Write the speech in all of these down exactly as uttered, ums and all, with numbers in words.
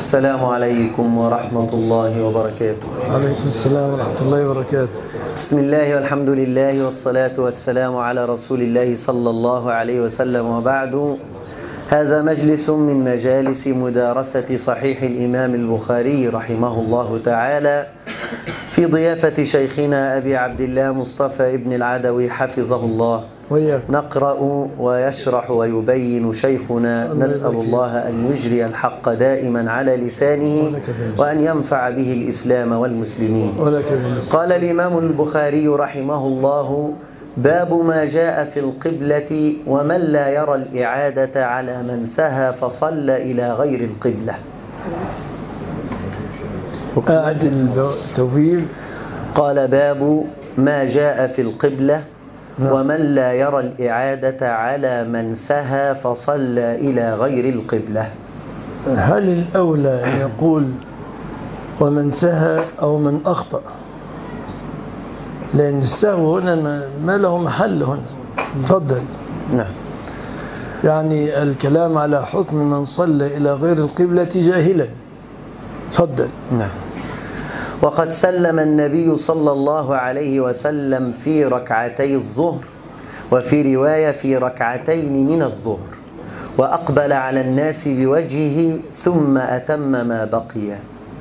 السلام عليكم ورحمة الله وبركاته. عليكم السلام ورحمة الله وبركاته. بسم الله والحمد لله والصلاة والسلام على رسول الله صلى الله عليه وسلم، وبعد. هذا مجلس من مجالس مدارسة صحيح الإمام البخاري رحمه الله تعالى في ضيافة شيخنا أبي عبد الله مصطفى ابن العدوي حفظه الله. وياك. نقرأ ويشرح ويبين شيخنا، نسأل الله أن يجري الحق دائما على لسانه وأن ينفع به الإسلام والمسلمين. قال الإمام البخاري رحمه الله: باب ما جاء في القبلة ومن لا يرى الإعادة على من سهى فصلى إلى غير القبلة. أعد التوفيق. قال: باب ما جاء في القبلة ومن لا يرى الإعادة على من سهى فصلى إلى غير القبلة. هل الأولى أن يقول ومن سهى أو من أخطأ؟ لأن السهو هنا ما له محل هنا. تفضل. نعم. يعني الكلام على حكم من صلى إلى غير القبلة جاهلا. تفضل. نعم. وقد سلم النبي صلى الله عليه وسلم في ركعتي الظهر، وفي رواية في ركعتين من الظهر، وأقبل على الناس بوجهه ثم أتم ما بقي.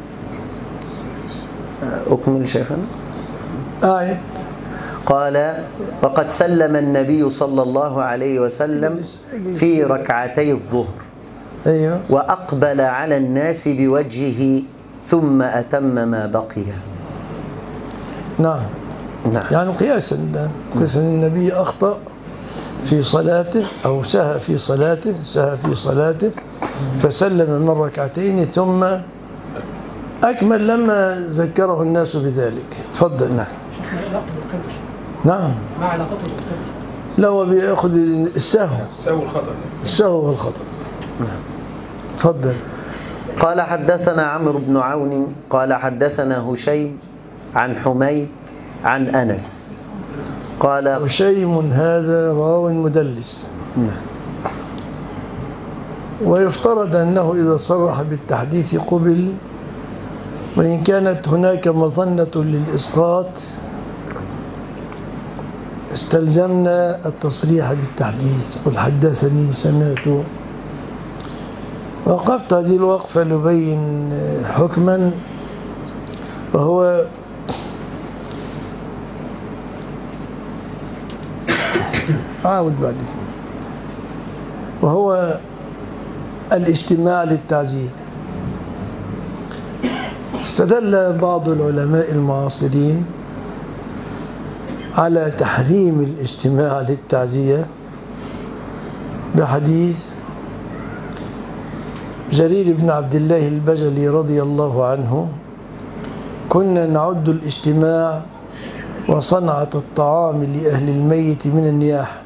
أكمل شيخنا. آية. قال: وقد سلم النبي صلى الله عليه وسلم في ركعتي الظهر، أيوه. وأقبل على الناس بوجهه ثم أتم ما بقي. نعم. نعم. يعني قياسا قياسا النبي أخطأ في صلاته أو سهى في صلاته سهى في صلاته فسلم من ركعتين ثم أكمل لما ذكره الناس بذلك. تفضل. نعم. نعم. ما علاقته بالقبلة؟ لا، هو بياخذ السهو السهو والخطأ. السهو والخطأ. نعم. تفضل. قال: حدثنا عمرو بن عون قال حدثنا هشيم عن حميد عن أنس قال: هشيم هذا راو مدلس. نعم. ويفترض أنه إذا صرح بالتحديث قبل، وإن كانت هناك مظنة للإسقاط استلزمنا التصريح بالتحديث. قل حدثني سمعت. وقفت هذه الوقفة لبين حكما، وهو عاود بعد وهو الاجتماع للتعزية. استدل بعض العلماء المعاصرين على تحريم الاجتماع للتعزية بحديث جرير بن عبد الله البجلي رضي الله عنه: كنا نعد الاجتماع وصنعة الطعام لأهل الميت من النياحة.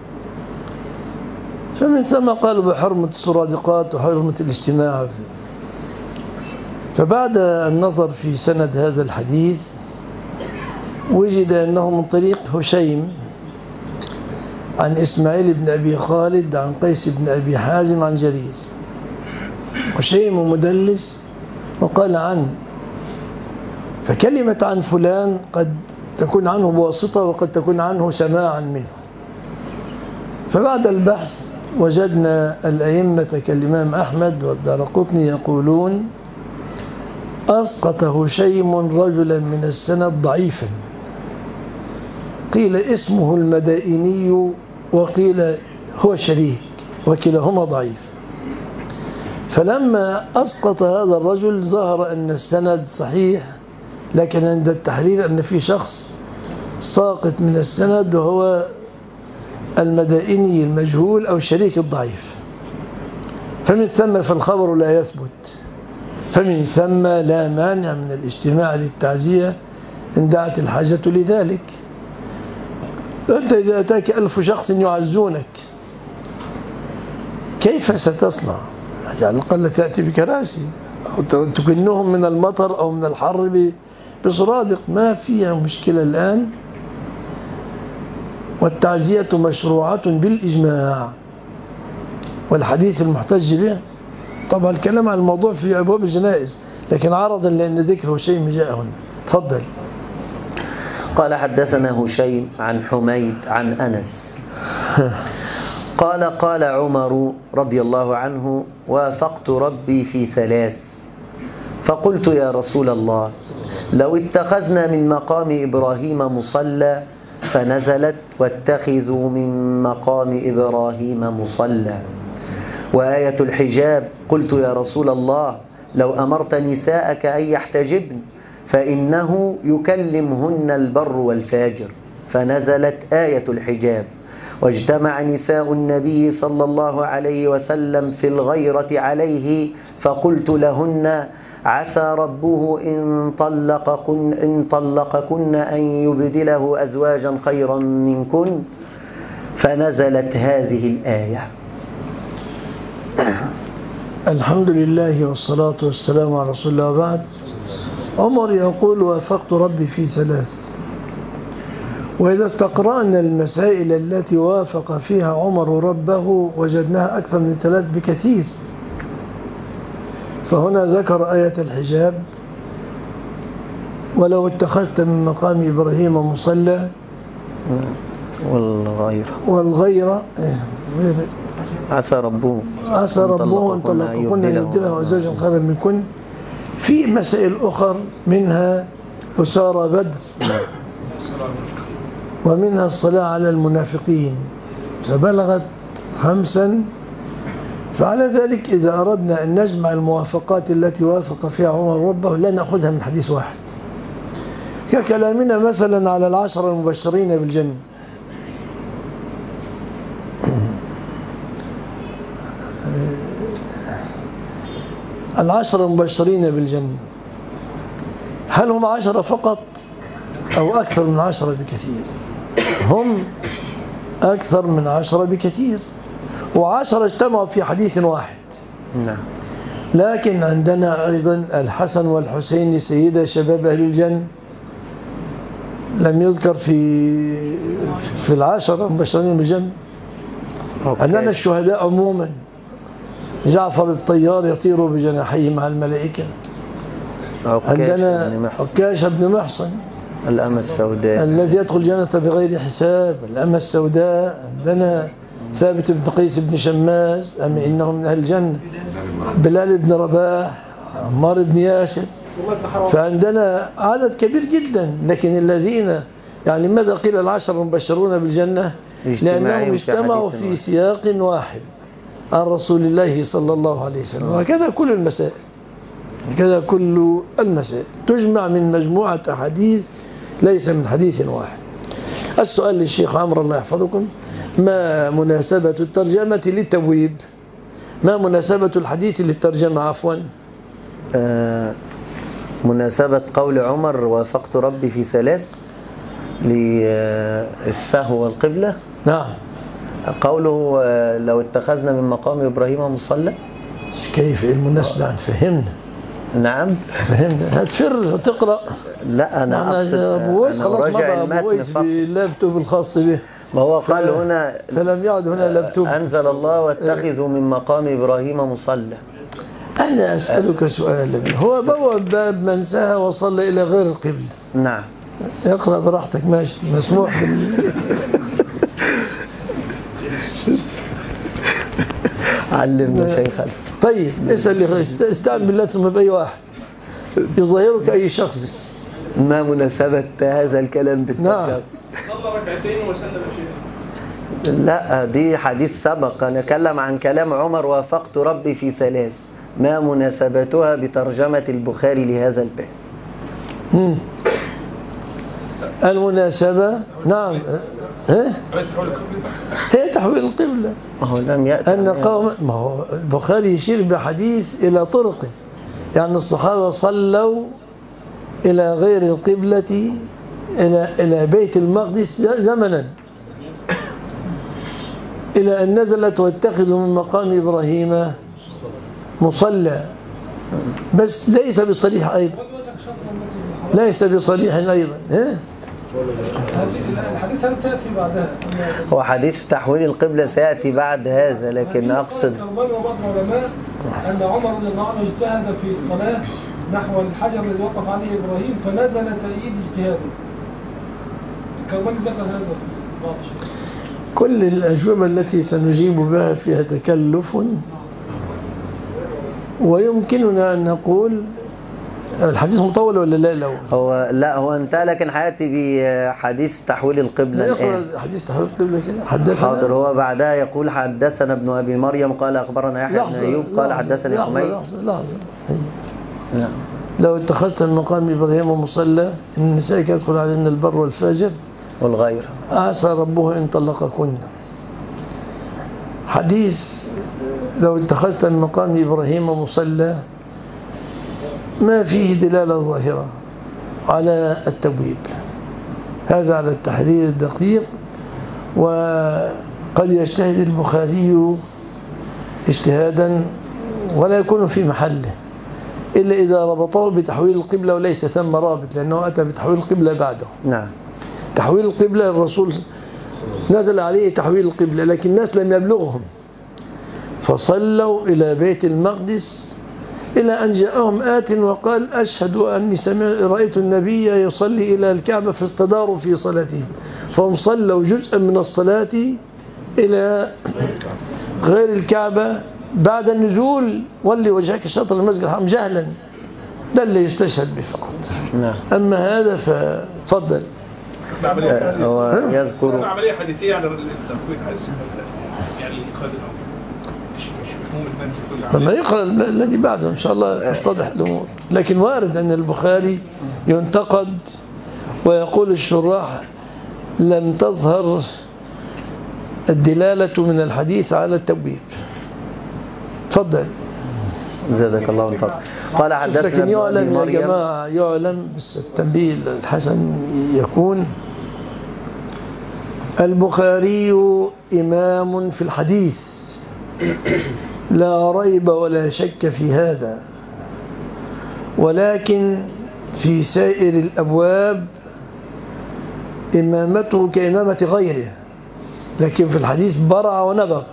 فمن ثم قالوا بحرمة السرادقات وحرمة الاجتماع. فبعد النظر في سند هذا الحديث وجد أنه من طريق هشيم عن إسماعيل بن أبي خالد عن قيس بن أبي حازم عن جرير. هشيم مدلس وقال عنه، فكلمة عن فلان قد تكون عنه بواسطة وقد تكون عنه سماعا منه. فبعد البحث وجدنا الأئمة كالإمام أحمد والدارقطني يقولون: أسقط هشيم رجلا من السند ضعيفا، قيل اسمه المدائني وقيل هو شريك، وكلاهما ضعيف. فلما أسقط هذا الرجل ظهر أن السند صحيح، لكن عند التحرير أن في شخص ساقط من السند وهو المدائني المجهول أو شريك الضعيف. فمن ثم فالخبر لا يثبت، فمن ثم لا مانع من الاجتماع للتعزية إن دعت الحاجة لذلك. أنت إذا أتاك ألف شخص يعزونك كيف ستصنع؟ على الأقل تأتي بكراسي أو تكنهم من المطر أو من الحر بصرادق، ما فيها مشكلة الآن. والتعزية مشروعة بالإجماع، والحديث المحتج به طبعا الكلام عن الموضوع في أبواب الجنائز، لكن عرضا لأن ذكره شيء من جاء هنا. تفضل. قال حدثنا هشيم عن حميد عن أنس قال قال عمر رضي الله عنه: وافقت ربي في ثلاث، فقلت يا رسول الله لو اتخذنا من مقام إبراهيم مصلى، فنزلت: واتخذوا من مقام إبراهيم مصلى. وآية الحجاب: قلت يا رسول الله لو أمرت نساءك أن يحتجبن، فإنه يكلمهن البر والفاجر، فنزلت آية الحجاب: واجتمع نساء النبي صلى الله عليه وسلم في الغيرة عليه، فقلت لهن: عسى ربه إن طلقكن, إن طلقكن أن يبدله أزواجا خيرا منكن، فنزلت هذه الآية. الحمد لله والصلاة والسلام على رسول الله. بعد، عمر يقول: وافقت ربي في ثلاث. وإذا استقرأنا المسائل التي وافق فيها عمر ربه وجدناها أكثر من ثلاث بكثير. فهنا ذكر آية الحجاب: ولو اتخذت من مقام إبراهيم مصلى، والغيرة والغيرة عسى ربه عسى ربه أن طلقكن أن يبدله أزواجا خيرا منكن. في مسائل أخر، منها أسارى بدر، ومنها الصلاة على المنافقين، فبلغت خمسا. فعلى ذلك إذا أردنا أن نجمع الموافقات التي وافق فيها عمر ربه لا نأخذها من حديث واحد، ككلامنا مثلا على العشر المبشرين بالجنة. العشر المبشرين بالجنة، هل هم عشرة فقط أو أكثر من عشرة بكثير؟ هم أكثر من عشرة بكثير، وعشرة اجتمعوا في حديث واحد. نعم. لكن عندنا أيضا الحسن والحسين سيدا شباب أهل الجنة، لم يذكر في في العشرة المبشرين بالجنة. عندنا الشهداء عموما، جعفر الطيار يطير بجناحيه مع الملائكة. عندنا عكاشة بن محصن الأمة السوداء الذي يدخل الجنة بغير حساب، الأمة السوداء. عندنا ثابت بن قيس بن شماس، أم إنهم من أهل الجنة. بلال بن رباح، عمار بن ياسر. فعندنا عدد كبير جدا، لكن الذين يعني ماذا قيل العشر المبشرون بالجنة؟ لأنهم اجتمعوا في سياق واحد عن رسول الله صلى الله عليه وسلم. وهكذا كل المسائل، هكذا كل المسائل تجمع من مجموعة أحاديث ليس من حديث واحد. السؤال للشيخ عمرو الله يحفظكم: ما مناسبة الترجمة للتبويب؟ ما مناسبة الحديث للترجمة عفوا؟ آه مناسبة قول عمر: وافقت ربي في ثلاث، للسهو والقبلة. نعم. قوله: لو اتخذنا من مقام إبراهيم مصلى. كيف المناسبة؟ عن فهمنا. نعم فهمنا. هتفر تقرأ. لا أنا أقصد أبو ويس خلاص مضى أبو ويس باللابتوب الخاص به. ما هو قال هنا فلم يعد هنا لابتوب. أنزل الله: واتخذوا من مقام إبراهيم مصلى. أنا أسألك سؤالا: هو بواب باب من سهى وصلى إلى غير القبلة. نعم. اقرأ براحتك، ماشي، مسموح. علمنا شيخا. طيب اسأل، استعن بالله ثم بأي واحد يظاهرك أي شخص. ما مناسبة هذا الكلام بالترجمة؟ نعم. صلى ركعتين وسلم شيئا. لا، دي حديث سبق. أنا أتكلم عن كلام عمر: وافقت ربي في ثلاث. ما مناسبتها بترجمة البخاري لهذا الباب؟ المناسبة نعم ها؟ هي تحويل القبلة. ما هو لم يأتي أن قوم، ما هو البخاري يشير بحديث إلى طرقه، يعني الصحابة صلوا إلى غير القبلة، إلى إلى بيت المقدس زمنا، إلى أن نزلت: واتخذوا من مقام إبراهيم مصلى. بس ليس بصريح أيضا، ليس بصريح أيضا. ها؟ الحديث هل تأتي بعدها؟ هو حديث تحويل القبلة سيأتي بعد هذا، لكن أقصد كرمان وبعض العلماء أن عمر رضي الله عنه اجتهد في الصلاة نحو الحجر الذي وقف عليه إبراهيم فنزل تأييد اجتهاده. كرمان ذكر هذا في بعض الشيء. كل الأجوبة التي سنجيب بها فيها تكلف، ويمكننا أن نقول الحديث مطول ولا لا الأول؟ هو لا هو انتهى، لكن حياتي بحديث تحويل القبلة الآن. حديث تحويل القبلة كده حدثنا. حاضر. هو بعدها يقول حدثنا ابن أبي مريم قال أخبرنا يحيى بن أيوب قال حدثني حميد. لحظة لحظة لحظة. لو اتخذت من مقام إبراهيم مصلى إن النساء يدخل علينا البر والفاجر والغير عسى ربه إن طلقكن. حديث لو اتخذت من مقام إبراهيم مصلى ما فيه دلالة ظاهرة على التبويب، هذا على التحرير الدقيق. وقد يجتهد البخاري اجتهادا ولا يكون في محله إلا إذا ربطه بتحويل القبلة وليس ثم رابط، لأنه أتى بتحويل القبلة بعده. نعم. تحويل القبلة الرسول نزل عليه تحويل القبلة، لكن الناس لم يبلغهم فصلوا إلى بيت المقدس إلى أن جاءهم آت وقال أشهد أني رأيت النبي يصلي إلى الكعبة، فاستداروا في صلاته، فهم صلوا جزءا من الصلاة إلى غير الكعبة بعد النزول ولي وجهك شطر المسجد الحرام جهلا. ده اللي يستشهد به فقط. نعم. أما هذا ففضل. هو يذكر عملية حديثية على التفويت يعني الاتخاذ الأمر. طب ما يقرأ الذي بعده إن شاء الله تتضح الأمور. لكن وارد أن البخاري ينتقد ويقول الشراح لم تظهر الدلالة من الحديث على التبويب. تفضل. زادك الله من فضل. قال حدثنا لكن يعلم يا جماعة يعلم بس التنبيه الحسن يكون البخاري إمام في الحديث لا ريب ولا شك في هذا، ولكن في سائر الأبواب إمامته كإمامة غيره، لكن في الحديث برع ونبغ،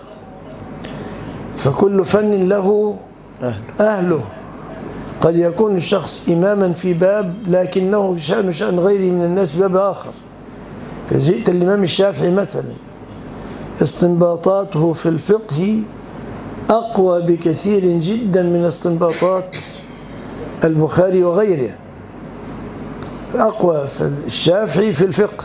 فكل فن له أهله. قد يكون الشخص إماما في باب لكنه شأن شأن غيره من الناس في باب آخر. فجئت الإمام الشافعي مثلا استنباطاته في الفقه أقوى بكثير جدا من استنباطات البخاري وغيره. أقوى في الشافعي في الفقه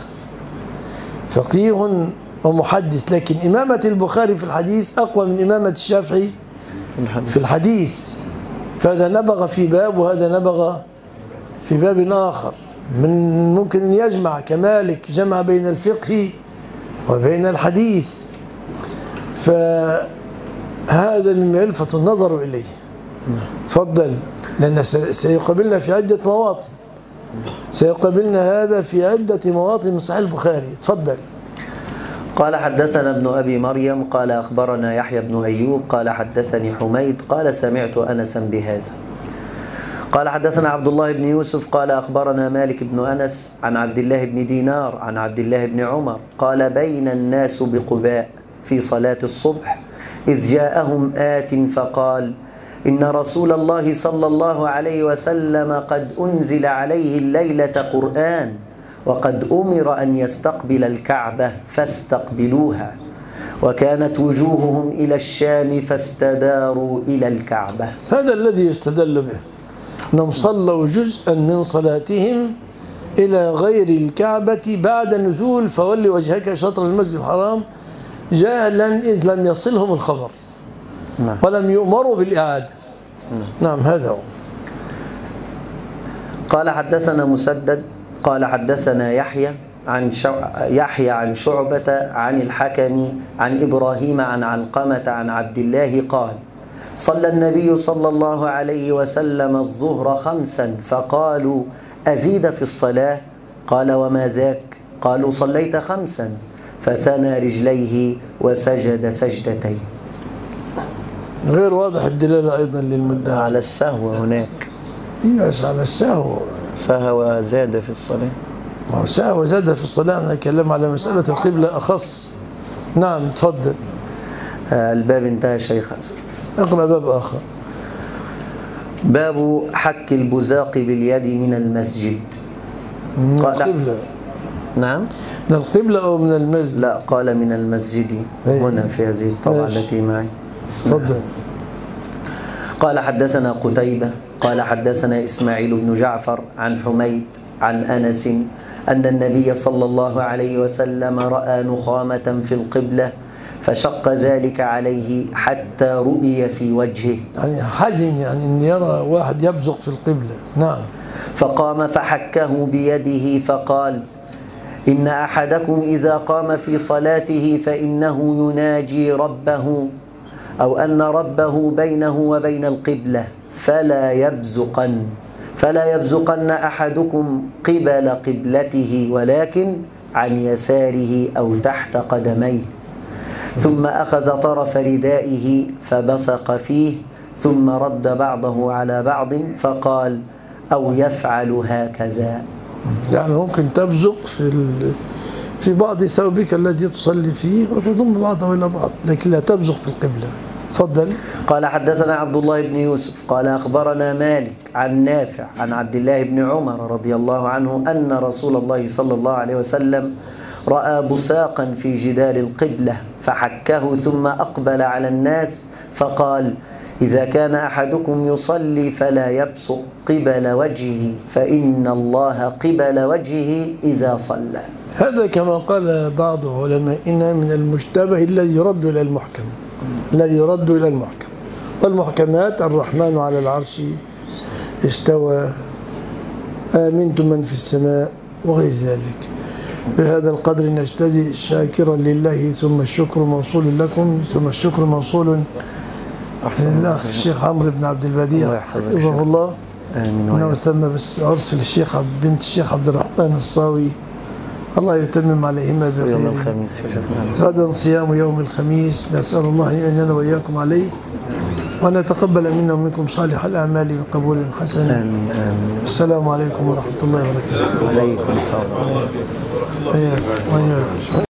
فقيه ومحدث، لكن إمامة البخاري في الحديث أقوى من إمامة الشافعي في الحديث. فهذا نبغ في باب وهذا نبغ في باب آخر. من ممكن أن يجمع كمالك جمع بين الفقه وبين الحديث، فهذا مما يلفت النظر إليه. تفضل. لأن سيقابلنا في عدة مواطن سيقابلنا هذا في عدة مواطن من صحيح البخاري. تفضل. قال حدثنا ابن أبي مريم قال أخبرنا يحيى بن أيوب قال حدثني حميد قال سمعت أنسا بهذا. قال حدثنا عبد الله بن يوسف قال أخبرنا مالك بن أنس عن عبد الله بن دينار عن عبد الله بن عمر قال بين الناس بقباء في صلاة الصبح إذ جاءهم آت فقال إن رسول الله صلى الله عليه وسلم قد أنزل عليه الليلة قرآن وقد أمر أن يستقبل الكعبة فاستقبلوها وكانت وجوههم إلى الشام فاستداروا إلى الكعبة. هذا الذي يستدل به أنهم صلوا جزءا من صلاتهم إلى غير الكعبة بعد نزول فولي وجهك شطر المسجد الحرام جاهلا إذ لم يصلهم الخبر نعم. ولم يؤمروا بالإعادة نعم. نعم هذا هو. قال حدثنا مسدد قال حدثنا يحيى عن شو... يحيى عن شعبة عن الحكم عن إبراهيم عن علقمة عن عبد الله قال صلى النبي صلى الله عليه وسلم الظهر خمسا فقالوا أزيد في الصلاة قال وما ذاك قالوا صليت خمسا فثنى رجليه وسجد سجدتين. غير واضح الدلالة أيضا للمدعى على السهو هناك. يس على السهو سهو زاد في الصلاة ساعة وزاد في الصلاة. أنا أتكلم على مسألة القبلة أخص. نعم تفضل. الباب انتهى شيخا. اقرأ باب آخر. باب حك البزاق باليد من المسجد. من القبلة. نعم من القبلة أو من المسجد؟ لا قال من المسجد هنا في هذه الطبعة التي معي. تفضل. قال حدثنا قتيبة قال حدثنا إسماعيل بن جعفر عن حميد عن أنس أن النبي صلى الله عليه وسلم رأى نخامة في القبلة فشق ذلك عليه حتى رؤي في وجهه. يعني حزن، يعني أن يرى واحد يبزق في القبلة. نعم. فقام فحكه بيده فقال إن أحدكم إذا قام في صلاته فإنه يناجي ربه أو أن ربه بينه وبين القبلة فلا يبزقن فلا يبزقن أحدكم قبل قبلته ولكن عن يساره أو تحت قدميه. ثم أخذ طرف ردائه فبصق فيه ثم رد بعضه على بعض فقال أو يفعل هكذا. يعني ممكن تبزق في في بعض ثوبك الذي تصلي فيه وتضم بعضه إلى بعض، لكن لا تبزق في القبلة. تفضل. قال حدثنا عبد الله بن يوسف قال أخبرنا مالك عن نافع عن عبد الله بن عمر رضي الله عنه أن رسول الله صلى الله عليه وسلم رأى بصاقا في جدار القبلة فحكه ثم أقبل على الناس فقال إذا كان أحدكم يصلي فلا يبصق قبل وجهه فإن الله قبل وجهه إذا صلى. هذا كما قال بعض علمائنا من المشتبه الذي يرد إلى المحكم الذي يرد إلى المحكم. والمحكمات الرحمن على العرش استوى آمنتم من في السماء وغير ذلك. بهذا القدر نجتزي شاكرا لله ثم الشكر موصول لكم ثم الشكر موصول للأخ الشيخ عمرو بن عبد البديع حفظه الله. إنه سمى بس أرسل الشيخ بنت الشيخ عبد الرحمن الصاوي الله يتمم عليهما بخير. يوم الخميس غدا صيام يوم الخميس نسأل الله أن ينال وإياكم عليه وأن يتقبل منا ومنكم صالح الأعمال بقبول حسن. آمين آمين. السلام عليكم ورحمة الله وبركاته. وعليكم السلام.